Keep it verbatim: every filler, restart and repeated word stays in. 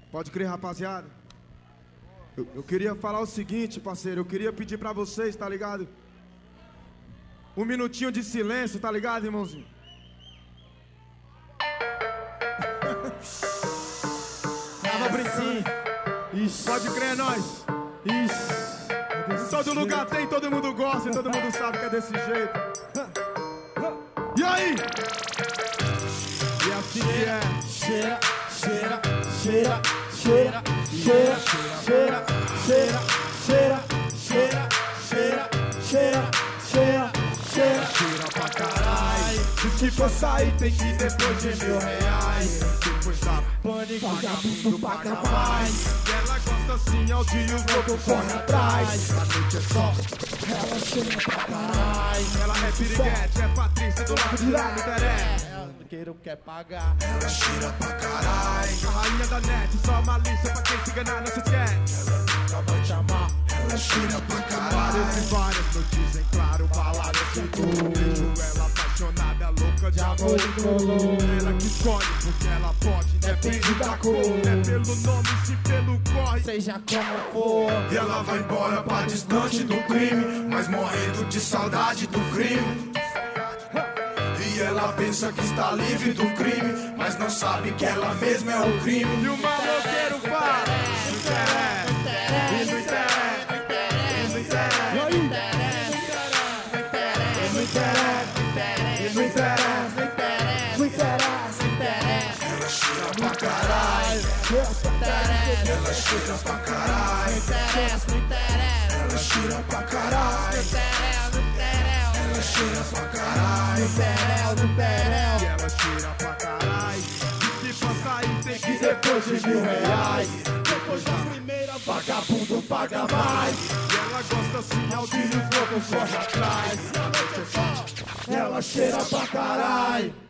Pode crer, rapaziada. Eu, eu queria falar o seguinte, parceiro. Eu queria pedir pra vocês, tá ligado? Um minutinho de silêncio, tá ligado, irmãozinho? Tava Bricinho. Isso. Pode crer, é nóis. Isso. Em todo lugar tem, todo mundo gosta e todo mundo sabe que é desse jeito. E aí? E assim que é. Cheira, cheira, cheira, cheira, cheira, cheira, cheira, cheira, cheira, cheira, cheira, cheira, cheira, cheira pra caralho. E se for sair tem que ir depois de mil reais. Depois da pânico, vagabundo paga mais. Ela gosta assim, ao dia os loucos correm atrás. A noite é só, ela cheira pra caralho. Ela é piriguete, é Patrícia do lado de lá no Teré. Queiro quer pagar. Ela cheira pra caralho. A rainha da net, só malícia pra quem se enganar não se esquece. Ela nunca vai te amar. Ela cheira pra caralho. Várias e várias notícias, em claro, baladas de tudo. Vejo ela apaixonada, louca de amor e color. Ela que escolhe porque ela pode, depende da cor. É pelo nome, se pelo corre, seja como for. E ela vai embora pra distante do crime, mas morrendo de saudade do crime. E ela pensa que está livre do crime, mas não sabe que ela mesma é o crime. E o maloqueiro fala, não interessa, e não interessa, e não interessa, e não interessa, e não interessa, Não interessa, interessa. Ela cheira pra caralho, ela cheira pra caralho, Interessa, interessa. ela cheira pra caralho, ela cheira pra caralho, Perel, do Perel. e ela cheira pra caralho. E se for sair tem que ir Depois de mil reais, depois da primeira, vagabundo paga mais. E ela gosta assim, ao dia os loucos correm atrás. Ela cheira pra caralho.